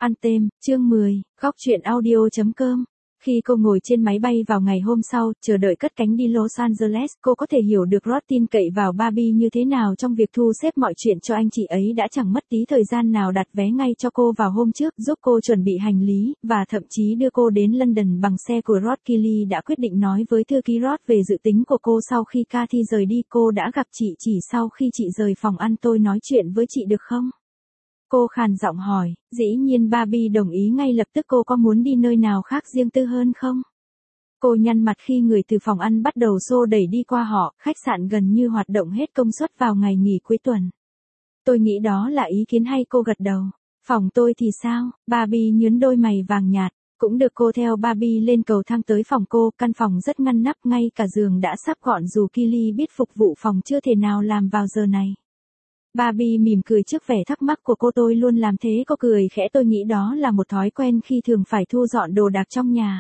Anthem, chương 10, góc truyện audio.com. Khi cô ngồi trên máy bay vào ngày hôm sau, chờ đợi cất cánh đi Los Angeles, cô có thể hiểu được Ross tin cậy vào Barbie như thế nào trong việc thu xếp mọi chuyện cho anh chị ấy đã chẳng mất tí thời gian nào đặt vé ngay cho cô vào hôm trước, giúp cô chuẩn bị hành lý, và thậm chí đưa cô đến London bằng xe của Ross. Kylie đã quyết định nói với thư ký Ross về dự tính của cô sau khi Cathy rời đi. Cô đã gặp chị chỉ sau khi chị rời phòng ăn. Tôi nói chuyện với chị được không? Cô khàn giọng hỏi. Dĩ nhiên Barbie đồng ý ngay lập tức. Cô có muốn đi nơi nào khác riêng tư hơn không? Cô nhăn mặt khi người từ phòng ăn bắt đầu xô đẩy đi qua họ. Khách sạn gần như hoạt động hết công suất vào ngày nghỉ cuối tuần. Tôi nghĩ đó là ý kiến hay. Cô gật đầu. Phòng tôi thì sao? Barbie nhướng đôi mày vàng nhạt. Cũng được. Cô theo Barbie lên cầu thang tới phòng cô. Căn phòng rất ngăn nắp, ngay cả giường đã sắp gọn dù Kylie biết phục vụ phòng chưa thể nào làm vào giờ này. Barbie mỉm cười trước vẻ thắc mắc của cô. Tôi luôn làm thế. Cô cười khẽ. Tôi nghĩ đó là một thói quen khi thường phải thu dọn đồ đạc trong nhà.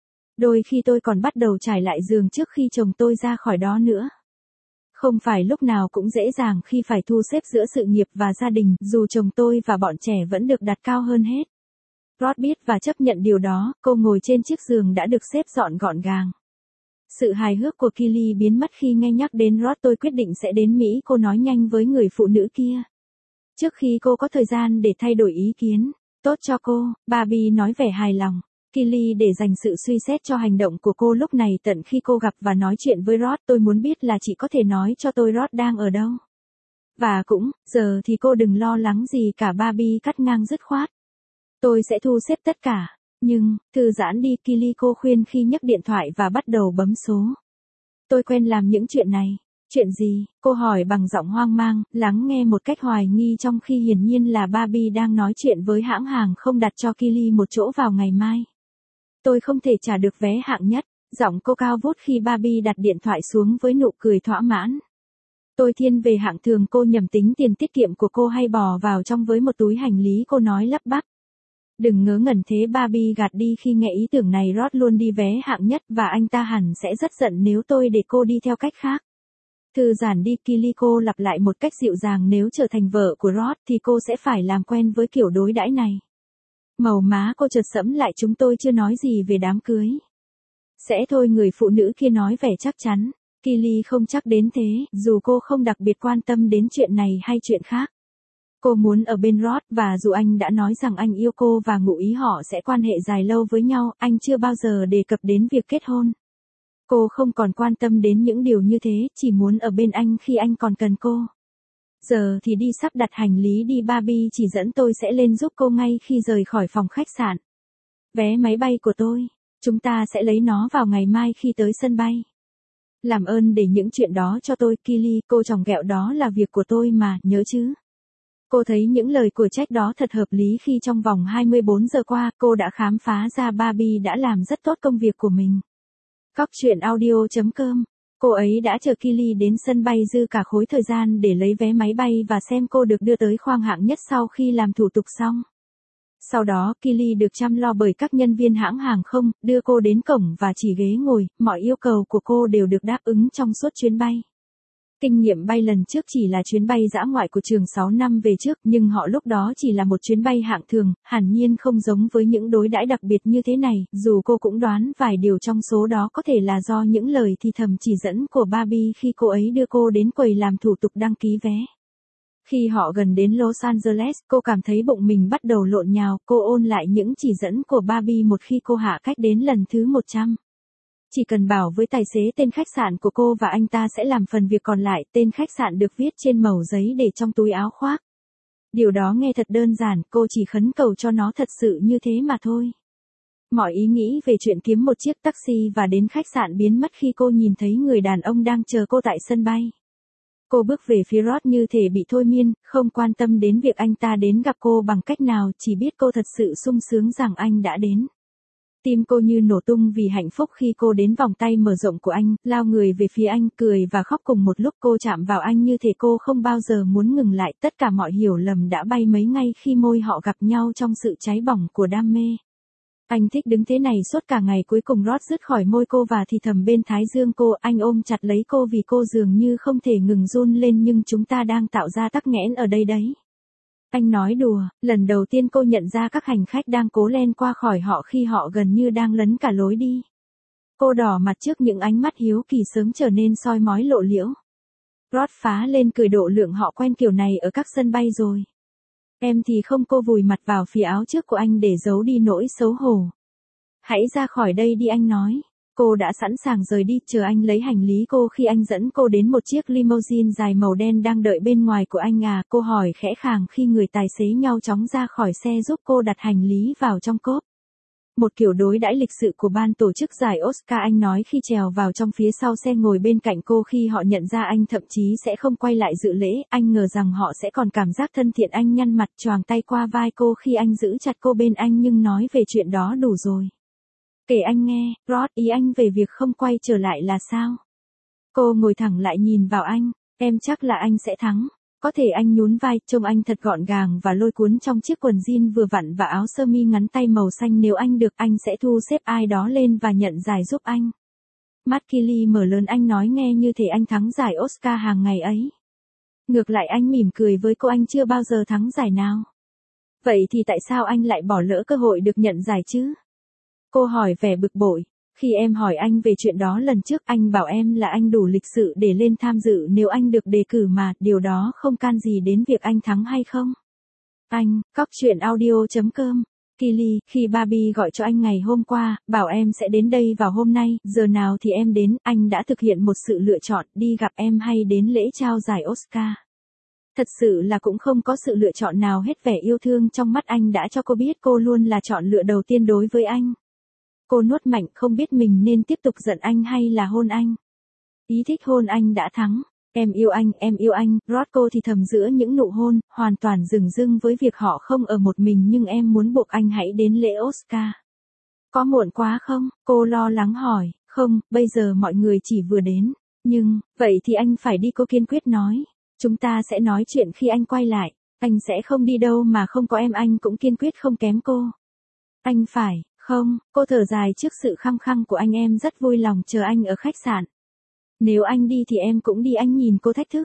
Đôi khi tôi còn bắt đầu trải lại giường trước khi chồng tôi ra khỏi đó nữa. Không phải lúc nào cũng dễ dàng khi phải thu xếp giữa sự nghiệp và gia đình, dù chồng tôi và bọn trẻ vẫn được đặt cao hơn hết. Ross biết và chấp nhận điều đó. Cô ngồi trên chiếc giường đã được xếp dọn gọn gàng. Sự hài hước của Kylie biến mất khi nghe nhắc đến Ross. Tôi quyết định sẽ đến Mỹ. Cô nói nhanh với người phụ nữ kia. Trước khi cô có thời gian để thay đổi ý kiến. Tốt cho cô, Barbie nói vẻ hài lòng. Kylie để dành sự suy xét cho hành động của cô lúc này tận khi cô gặp và nói chuyện với Ross. Tôi muốn biết là chị có thể nói cho tôi Ross đang ở đâu. Và cũng, giờ thì cô đừng lo lắng gì cả. Barbie cắt ngang dứt khoát. Tôi sẽ thu xếp tất cả. Nhưng, thư giãn đi. Kylie cô khuyên khi nhấc điện thoại và bắt đầu bấm số. Tôi quen làm những chuyện này. Chuyện gì? Cô hỏi bằng giọng hoang mang, lắng nghe một cách hoài nghi trong khi hiển nhiên là Barbie đang nói chuyện với hãng hàng không đặt cho Kylie một chỗ vào ngày mai. Tôi không thể trả được vé hạng nhất. Giọng cô cao vút khi Barbie đặt điện thoại xuống với nụ cười thỏa mãn. Tôi thiên về hạng thường. Cô nhầm tính tiền tiết kiệm của cô hay bò vào trong với một túi hành lý. Cô nói lắp bắp. Đừng ngớ ngẩn thế. Barbie gạt đi khi nghe ý tưởng này. Ross luôn đi vé hạng nhất và anh ta hẳn sẽ rất giận nếu tôi để cô đi theo cách khác. Thư giãn đi. Kylie cô lặp lại một cách dịu dàng. Nếu trở thành vợ của Ross thì cô sẽ phải làm quen với kiểu đối đãi này. Màu má cô chợt sẫm lại. Chúng tôi chưa nói gì về đám cưới. Sẽ thôi, người phụ nữ kia nói vẻ chắc chắn. Kylie không chắc đến thế, dù cô không đặc biệt quan tâm đến chuyện này hay chuyện khác. Cô muốn ở bên Ross, và dù anh đã nói rằng anh yêu cô và ngụ ý họ sẽ quan hệ dài lâu với nhau, anh chưa bao giờ đề cập đến việc kết hôn. Cô không còn quan tâm đến những điều như thế, chỉ muốn ở bên anh khi anh còn cần cô. Giờ thì đi sắp đặt hành lý đi. Barbie chỉ dẫn. Tôi sẽ lên giúp cô ngay khi rời khỏi phòng khách sạn. Vé máy bay của tôi. Chúng ta sẽ lấy nó vào ngày mai khi tới sân bay. Làm ơn để những chuyện đó cho tôi. Kylie, cô chòng ghẹo. Đó là việc của tôi mà, nhớ chứ. Cô thấy những lời của Jack đó thật hợp lý khi trong vòng 24 giờ qua, cô đã khám phá ra Barbie đã làm rất tốt công việc của mình. Góc truyện audio.com. Cô ấy đã chờ Kylie đến sân bay dư cả khối thời gian để lấy vé máy bay và xem cô được đưa tới khoang hạng nhất sau khi làm thủ tục xong. Sau đó, Kylie được chăm lo bởi các nhân viên hãng hàng không, đưa cô đến cổng và chỉ ghế ngồi. Mọi yêu cầu của cô đều được đáp ứng trong suốt chuyến bay. Kinh nghiệm bay lần trước chỉ là chuyến bay dã ngoại của trường 6 năm về trước, nhưng họ lúc đó chỉ là một chuyến bay hạng thường, hẳn nhiên không giống với những đối đãi đặc biệt như thế này, dù cô cũng đoán vài điều trong số đó có thể là do những lời thì thầm chỉ dẫn của Barbie khi cô ấy đưa cô đến quầy làm thủ tục đăng ký vé. Khi họ gần đến Los Angeles, cô cảm thấy bụng mình bắt đầu lộn nhào. Cô ôn lại những chỉ dẫn của Barbie một khi cô hạ cách đến lần thứ 100. Chỉ cần bảo với tài xế tên khách sạn của cô và anh ta sẽ làm phần việc còn lại. Tên khách sạn được viết trên mẩu giấy để trong túi áo khoác. Điều đó nghe thật đơn giản, cô chỉ khấn cầu cho nó thật sự như thế mà thôi. Mọi ý nghĩ về chuyện kiếm một chiếc taxi và đến khách sạn biến mất khi cô nhìn thấy người đàn ông đang chờ cô tại sân bay. Cô bước về phía Ross như thể bị thôi miên, không quan tâm đến việc anh ta đến gặp cô bằng cách nào, chỉ biết cô thật sự sung sướng rằng anh đã đến. Tim cô như nổ tung vì hạnh phúc khi cô đến vòng tay mở rộng của anh, lao người về phía anh, cười và khóc cùng một lúc. Cô chạm vào anh như thể cô không bao giờ muốn ngừng lại. Tất cả mọi hiểu lầm đã bay mấy ngay khi môi họ gặp nhau trong sự cháy bỏng của đam mê. Anh thích đứng thế này suốt cả ngày. Cuối cùng Ross rứt khỏi môi cô và thì thầm bên thái dương cô. Anh ôm chặt lấy cô vì cô dường như không thể ngừng run lên. Nhưng chúng ta đang tạo ra tắc nghẽn ở đây đấy. Anh nói đùa, lần đầu tiên cô nhận ra các hành khách đang cố len qua khỏi họ khi họ gần như đang lấn cả lối đi. Cô đỏ mặt trước những ánh mắt hiếu kỳ sớm trở nên soi mói lộ liễu. Rod phá lên cười, độ lượng họ quen kiểu này ở các sân bay rồi. Em thì không, cô vùi mặt vào phía áo trước của anh để giấu đi nỗi xấu hổ. Hãy ra khỏi đây đi, anh nói. Cô đã sẵn sàng rời đi, chờ anh lấy hành lý cô khi anh dẫn cô đến một chiếc limousine dài màu đen đang đợi bên ngoài của anh à, cô hỏi khẽ khàng khi người tài xế nhanh chóng ra khỏi xe giúp cô đặt hành lý vào trong cốp. Một kiểu đối đãi lịch sự của ban tổ chức giải Oscar, anh nói khi trèo vào trong phía sau xe ngồi bên cạnh cô. Khi họ nhận ra anh thậm chí sẽ không quay lại dự lễ, anh ngờ rằng họ sẽ còn cảm giác thân thiện. Anh nhăn mặt choàng tay qua vai cô khi anh giữ chặt cô bên anh nhưng nói về chuyện đó đủ rồi. Kể anh nghe, Rod, ý anh về việc không quay trở lại là sao? Cô ngồi thẳng lại nhìn vào anh, em chắc là anh sẽ thắng. Có thể, anh nhún vai, trông anh thật gọn gàng và lôi cuốn trong chiếc quần jean vừa vặn và áo sơ mi ngắn tay màu xanh. Nếu anh được, anh sẽ thu xếp ai đó lên và nhận giải giúp anh. Mắt Kylie mở lớn, anh nói nghe như thể anh thắng giải Oscar hàng ngày ấy. Ngược lại, anh mỉm cười với cô, anh chưa bao giờ thắng giải nào. Vậy thì tại sao anh lại bỏ lỡ cơ hội được nhận giải chứ? Cô hỏi vẻ bực bội. Khi em hỏi anh về chuyện đó lần trước, anh bảo em là anh đủ lịch sự để lên tham dự nếu anh được đề cử mà, điều đó không can gì đến việc anh thắng hay không. Anh, Cóc Truyện Audio.com. Kylie, khi Barbie gọi cho anh ngày hôm qua, bảo em sẽ đến đây vào hôm nay, giờ nào thì em đến, anh đã thực hiện một sự lựa chọn, đi gặp em hay đến lễ trao giải Oscar. Thật sự là cũng không có sự lựa chọn nào hết. Vẻ yêu thương trong mắt anh đã cho cô biết cô luôn là chọn lựa đầu tiên đối với anh. Cô nuốt mạnh, không biết mình nên tiếp tục giận anh hay là hôn anh. Ý thích hôn anh đã thắng. Em yêu anh, Rod. Cô thì thầm giữa những nụ hôn, hoàn toàn dửng dưng với việc họ không ở một mình, nhưng em muốn buộc anh hãy đến lễ Oscar. Có muộn quá không? Cô lo lắng hỏi. Không, bây giờ mọi người chỉ vừa đến. Nhưng, vậy thì anh phải đi, cô kiên quyết nói. Chúng ta sẽ nói chuyện khi anh quay lại. Anh sẽ không đi đâu mà không có em. Anh cũng kiên quyết không kém cô. Anh phải. Không, cô thở dài trước sự khăng khăng của anh. Em rất vui lòng chờ anh ở khách sạn. Nếu anh đi thì em cũng đi, anh nhìn cô thách thức.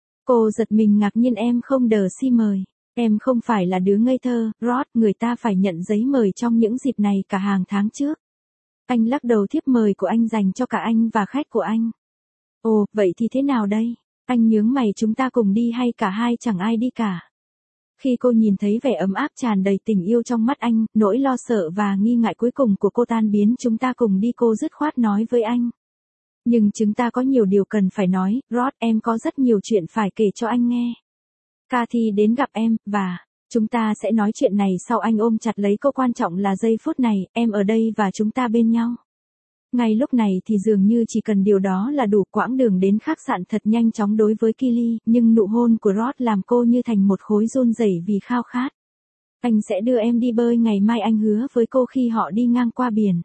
Cô giật mình ngạc nhiên. Em không đờ xin mời. Em không phải là đứa ngây thơ, Rod, người ta phải nhận giấy mời trong những dịp này cả hàng tháng trước. Anh lắc đầu, thiếp mời của anh dành cho cả anh và khách của anh. Ồ, vậy thì thế nào đây? Anh nhướng mày, chúng ta cùng đi hay cả hai chẳng ai đi cả? Khi cô nhìn thấy vẻ ấm áp tràn đầy tình yêu trong mắt anh, nỗi lo sợ và nghi ngại cuối cùng của cô tan biến. Chúng ta cùng đi, cô dứt khoát nói với anh. Nhưng chúng ta có nhiều điều cần phải nói, Rod, em có rất nhiều chuyện phải kể cho anh nghe. Cathy đến gặp em, và chúng ta sẽ nói chuyện này sau. Anh ôm chặt lấy cô, quan trọng là giây phút này, em ở đây và chúng ta bên nhau. Ngay lúc này thì dường như chỉ cần điều đó là đủ. Quãng đường đến khách sạn thật nhanh chóng đối với Kylie, nhưng nụ hôn của Rod làm cô như thành một khối run rẩy vì khao khát. Anh sẽ đưa em đi bơi ngày mai, anh hứa với cô khi họ đi ngang qua biển.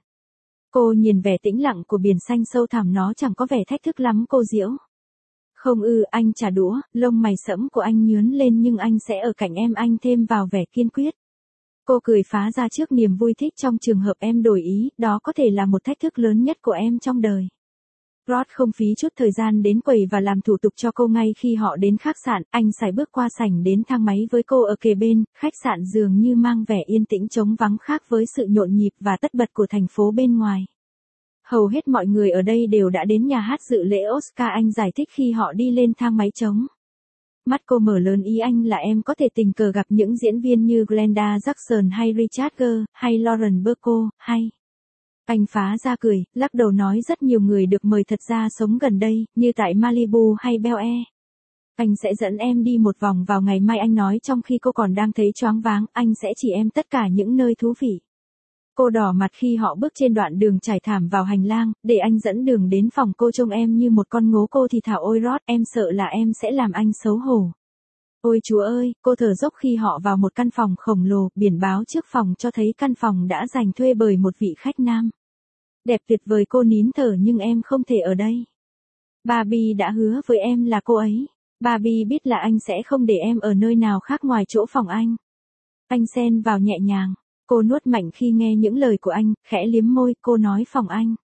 Cô nhìn vẻ tĩnh lặng của biển xanh sâu thẳm, nó chẳng có vẻ thách thức lắm. Cô giễu. Không ư, anh trả đũa, lông mày sẫm của anh nhướng lên, nhưng anh sẽ ở cạnh em, anh thêm vào vẻ kiên quyết. Cô cười phá ra trước niềm vui thích trong trường hợp em đổi ý, đó có thể là một thách thức lớn nhất của em trong đời. Rod không phí chút thời gian đến quầy và làm thủ tục cho cô. Ngay khi họ đến khách sạn, anh sải bước qua sảnh đến thang máy với cô ở kề bên. Khách sạn dường như mang vẻ yên tĩnh trống vắng, khác với sự nhộn nhịp và tất bật của thành phố bên ngoài. Hầu hết mọi người ở đây đều đã đến nhà hát dự lễ Oscar, anh giải thích khi họ đi lên thang máy trống. Mắt cô mở lớn, ý anh là em có thể tình cờ gặp những diễn viên như Glenda Jackson hay Richard Gere, hay Lauren Bacall, hay... Anh phá ra cười, lắc đầu nói rất nhiều người được mời thật ra sống gần đây, như tại Malibu hay Bel Air. Anh sẽ dẫn em đi một vòng vào ngày mai, anh nói trong khi cô còn đang thấy choáng váng. Anh sẽ chỉ em tất cả những nơi thú vị. Cô đỏ mặt khi họ bước trên đoạn đường trải thảm vào hành lang, để anh dẫn đường đến phòng. Cô trông em như một con ngố. Cô thì thào, ôi Rod, em sợ là em sẽ làm anh xấu hổ. Ôi Chúa ơi, cô thở dốc khi họ vào một căn phòng khổng lồ. Biển báo trước phòng cho thấy căn phòng đã dành thuê bởi một vị khách nam. Đẹp tuyệt vời, cô nín thở, nhưng em không thể ở đây. Barbie đã hứa với em là cô ấy. Barbie biết là anh sẽ không để em ở nơi nào khác ngoài chỗ phòng anh. Anh xen vào nhẹ nhàng. Cô nuốt mạnh khi nghe những lời của anh, khẽ liếm môi. Cô nói phòng anh.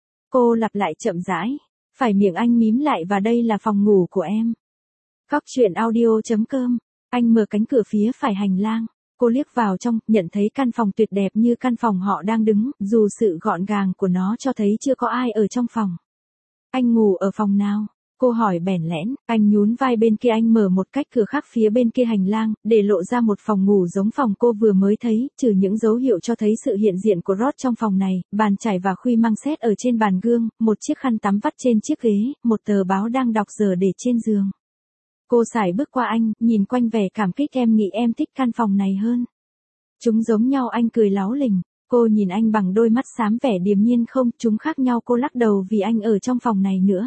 Cô lặp lại chậm rãi. Phải miệng anh mím lại, và đây là phòng ngủ của em. Cóc Truyện Audio.com Anh mở cánh cửa phía phải hành lang. Cô liếc vào trong, nhận thấy căn phòng tuyệt đẹp như căn phòng họ đang đứng, dù sự gọn gàng của nó cho thấy chưa có ai ở trong phòng. Anh ngủ ở phòng nào? Cô hỏi bẽn lẽn, anh nhún vai bên kia, anh mở một cách cửa khác phía bên kia hành lang, để lộ ra một phòng ngủ giống phòng cô vừa mới thấy, trừ những dấu hiệu cho thấy sự hiện diện của Rod trong phòng này, bàn chải và khuy măng sét ở trên bàn gương, một chiếc khăn tắm vắt trên chiếc ghế, một tờ báo đang đọc giờ để trên giường. Cô sải bước qua anh, nhìn quanh vẻ cảm kích, em nghĩ em thích căn phòng này hơn. Chúng giống nhau, anh cười láu lình. Cô nhìn anh bằng đôi mắt xám, vẻ điềm nhiên. Không, chúng khác nhau. Cô lắc đầu vì anh ở trong phòng này nữa.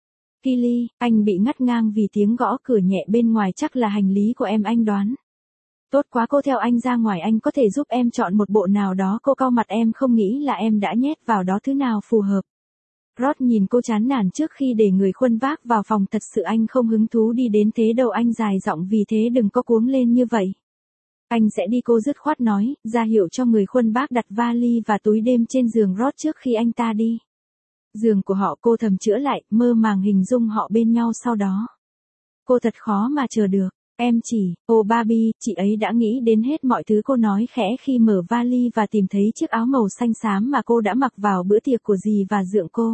Kylie, anh bị ngắt ngang vì tiếng gõ cửa nhẹ bên ngoài, chắc là hành lý của em, anh đoán. Tốt quá, cô theo anh ra ngoài, anh có thể giúp em chọn một bộ nào đó. Cô cau mặt, em không nghĩ là em đã nhét vào đó thứ nào phù hợp. Rod nhìn cô chán nản trước khi để người khuân vác vào phòng, thật sự anh không hứng thú đi đến thế đâu. Anh dài giọng, vì thế đừng có cuống lên như vậy. Anh sẽ đi, cô dứt khoát nói, ra hiệu cho người khuân vác đặt vali và túi đêm trên giường Rod trước khi anh ta đi. Giường của họ, cô thầm chữa lại, mơ màng hình dung họ bên nhau sau đó. Cô thật khó mà chờ được. Em chỉ, Barbie, chị ấy đã nghĩ đến hết mọi thứ, cô nói khẽ khi mở vali và tìm thấy chiếc áo màu xanh xám mà cô đã mặc vào bữa tiệc của dì và dượng cô.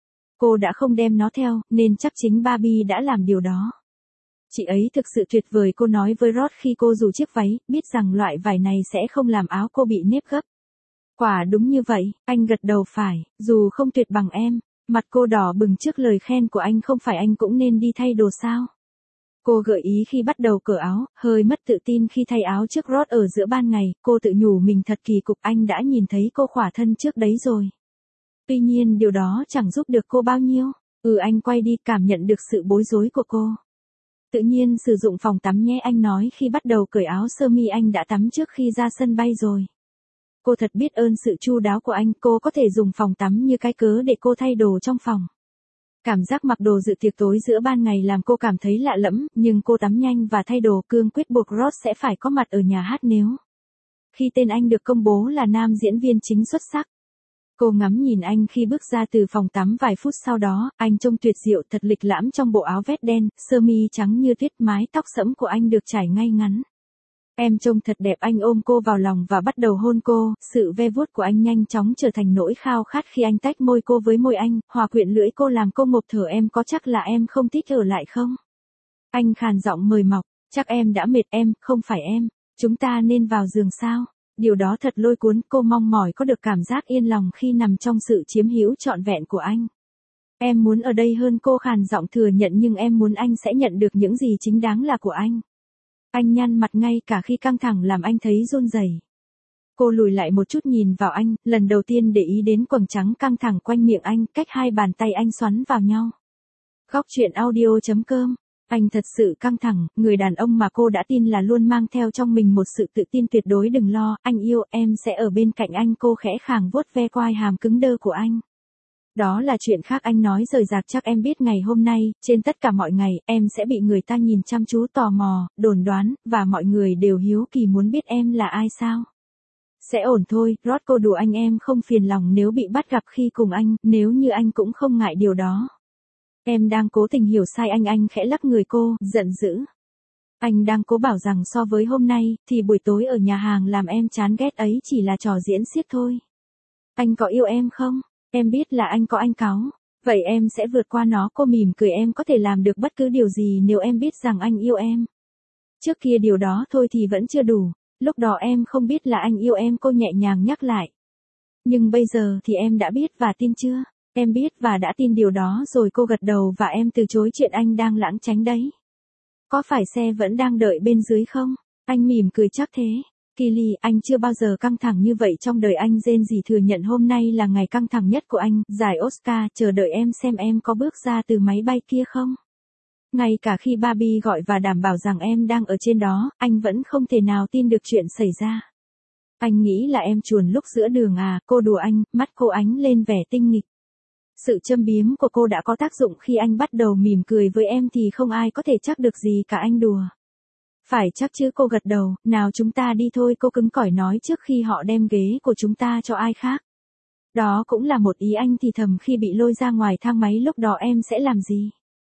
Cô đã không đem nó theo, nên chắc chính Barbie đã làm điều đó. Chị ấy thực sự tuyệt vời, cô nói với Rod khi cô dù chiếc váy, biết rằng loại vải này sẽ không làm áo cô bị nếp gấp. Quả đúng như vậy, anh gật đầu, phải, dù không tuyệt bằng em. Mặt cô đỏ bừng trước lời khen của anh, không phải anh cũng nên đi thay đồ sao? Cô gợi ý khi bắt đầu cởi áo, hơi mất tự tin khi thay áo trước Rod ở giữa ban ngày, cô tự nhủ mình thật kỳ cục, anh đã nhìn thấy cô khỏa thân trước đấy rồi. Tuy nhiên điều đó chẳng giúp được cô bao nhiêu. Anh quay đi, cảm nhận được sự bối rối của cô. Tự nhiên sử dụng phòng tắm nhé, anh nói khi bắt đầu cởi áo sơ mi, anh đã tắm trước khi ra sân bay rồi. Cô thật biết ơn sự chu đáo của anh, cô có thể dùng phòng tắm như cái cớ để cô thay đồ trong phòng. Cảm giác mặc đồ dự tiệc tối giữa ban ngày làm cô cảm thấy lạ lẫm, nhưng cô tắm nhanh và thay đồ, cương quyết buộc Rod sẽ phải có mặt ở nhà hát nếu khi tên anh được công bố là nam diễn viên chính xuất sắc. Cô ngắm nhìn anh khi bước ra từ phòng tắm vài phút sau đó, anh trông tuyệt diệu, thật lịch lãm trong bộ áo vest đen, sơ mi trắng như tuyết, mái tóc sẫm của anh được trải ngay ngắn. Em trông thật đẹp, anh ôm cô vào lòng và bắt đầu hôn cô, sự ve vuốt của anh nhanh chóng trở thành nỗi khao khát khi anh tách môi cô với môi anh, hòa quyện lưỡi cô làm cô ngộp thở. Em có chắc là em không thích ở lại không? Anh khàn giọng mời mọc, chắc em đã mệt em, không phải em, chúng ta nên vào giường sao? Điều đó thật lôi cuốn, cô mong mỏi có được cảm giác yên lòng khi nằm trong sự chiếm hữu trọn vẹn của anh. Em muốn ở đây hơn, cô khàn giọng thừa nhận, nhưng em muốn anh sẽ nhận được những gì chính đáng là của anh. Anh nhăn mặt, ngay cả khi căng thẳng làm anh thấy run rẩy. Cô lùi lại một chút nhìn vào anh, lần đầu tiên để ý đến quầng trắng căng thẳng quanh miệng anh, cách hai bàn tay anh xoắn vào nhau. Góc truyện audio.com. Anh thật sự căng thẳng, người đàn ông mà cô đã tin là luôn mang theo trong mình một sự tự tin tuyệt đối. Đừng lo, anh yêu, em sẽ ở bên cạnh anh, cô khẽ khàng vuốt ve quai hàm cứng đơ của anh. Đó là chuyện khác, anh nói rời rạc, chắc em biết ngày hôm nay, trên tất cả mọi ngày, em sẽ bị người ta nhìn chăm chú, tò mò, đồn đoán, và mọi người đều hiếu kỳ muốn biết em là ai sao? Sẽ ổn thôi, Rod, cô đùa anh, em không phiền lòng nếu bị bắt gặp khi cùng anh, nếu như anh cũng không ngại điều đó. Em đang cố tình hiểu sai anh khẽ lắc người cô, giận dữ. Anh đang cố bảo rằng so với hôm nay, thì buổi tối ở nhà hàng làm em chán ghét ấy chỉ là trò diễn xiếc thôi. Anh có yêu em không? Em biết là anh có, anh cáu. Vậy em sẽ vượt qua nó, cô mỉm cười, em có thể làm được bất cứ điều gì nếu em biết rằng anh yêu em. Trước kia điều đó thôi thì vẫn chưa đủ, lúc đó em không biết là anh yêu em, cô nhẹ nhàng nhắc lại. Nhưng bây giờ thì em đã biết và tin chưa? Em biết và đã tin điều đó rồi, cô gật đầu, và em từ chối chuyện anh đang lãng tránh đấy. Có phải xe vẫn đang đợi bên dưới không? Anh mỉm cười, chắc thế. Kylie, anh chưa bao giờ căng thẳng như vậy trong đời anh, rên rỉ thừa nhận hôm nay là ngày căng thẳng nhất của anh, giải Oscar, chờ đợi em xem em có bước ra từ máy bay kia không. Ngay cả khi Barbie gọi và đảm bảo rằng em đang ở trên đó, anh vẫn không thể nào tin được chuyện xảy ra. Anh nghĩ là em chuồn lúc giữa đường à, cô đùa anh, mắt cô ánh lên vẻ tinh nghịch. Sự châm biếm của cô đã có tác dụng, khi anh bắt đầu mỉm cười với em thì không ai có thể chắc được gì cả, anh đùa. Phải chắc chứ, cô gật đầu, nào chúng ta đi thôi, cô cứng cỏi nói trước khi họ đem ghế của chúng ta cho ai khác. Đó cũng là một ý, anh thì thầm khi bị lôi ra ngoài thang máy, lúc đó em sẽ làm gì?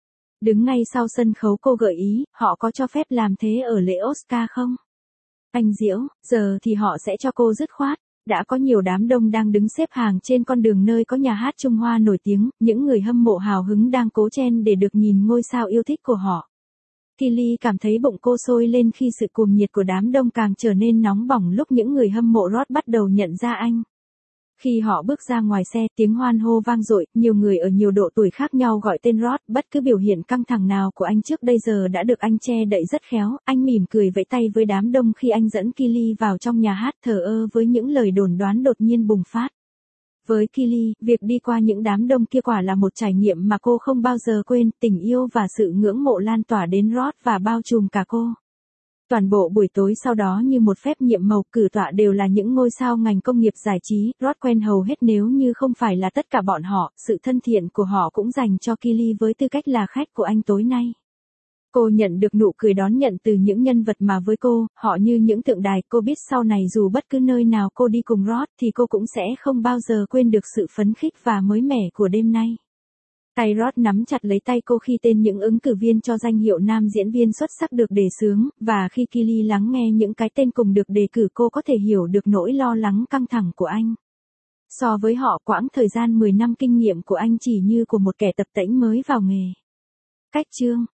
Đứng ngay sau sân khấu cô gợi ý, họ có cho phép làm thế ở lễ Oscar không? Anh giễu, giờ thì họ sẽ cho cô dứt khoát. Đã có nhiều đám đông đang đứng xếp hàng trên con đường nơi có nhà hát Trung Hoa nổi tiếng, những người hâm mộ hào hứng đang cố chen để được nhìn ngôi sao yêu thích của họ. Kylie cảm thấy bụng cô sôi lên khi sự cuồng nhiệt của đám đông càng trở nên nóng bỏng lúc những người hâm mộ Rod bắt đầu nhận ra anh. Khi họ bước ra ngoài xe, tiếng hoan hô vang dội, nhiều người ở nhiều độ tuổi khác nhau gọi tên Rod, bất cứ biểu hiện căng thẳng nào của anh trước đây giờ đã được anh che đậy rất khéo, anh mỉm cười vẫy tay với đám đông khi anh dẫn Kylie vào trong nhà hát, thờ ơ với những lời đồn đoán đột nhiên bùng phát. Với Kylie, việc đi qua những đám đông kia quả là một trải nghiệm mà cô không bao giờ quên, tình yêu và sự ngưỡng mộ lan tỏa đến Rod và bao trùm cả cô. Toàn bộ buổi tối sau đó như một phép nhiệm màu cử tọa đều là những ngôi sao ngành công nghiệp giải trí, Rod quen hầu hết nếu như không phải là tất cả bọn họ, sự thân thiện của họ cũng dành cho Kylie với tư cách là khách của anh tối nay. Cô nhận được nụ cười đón nhận từ những nhân vật mà với cô, họ như những tượng đài, cô biết sau này dù bất cứ nơi nào cô đi cùng Rod thì cô cũng sẽ không bao giờ quên được sự phấn khích và mới mẻ của đêm nay. Tay Rod nắm chặt lấy tay cô khi tên những ứng cử viên cho danh hiệu nam diễn viên xuất sắc được đề xướng, và khi Kylie lắng nghe những cái tên cùng được đề cử cô có thể hiểu được nỗi lo lắng căng thẳng của anh. So với họ, quãng thời gian 10 năm kinh nghiệm của anh chỉ như của một kẻ tập tễnh mới vào nghề. Cách chương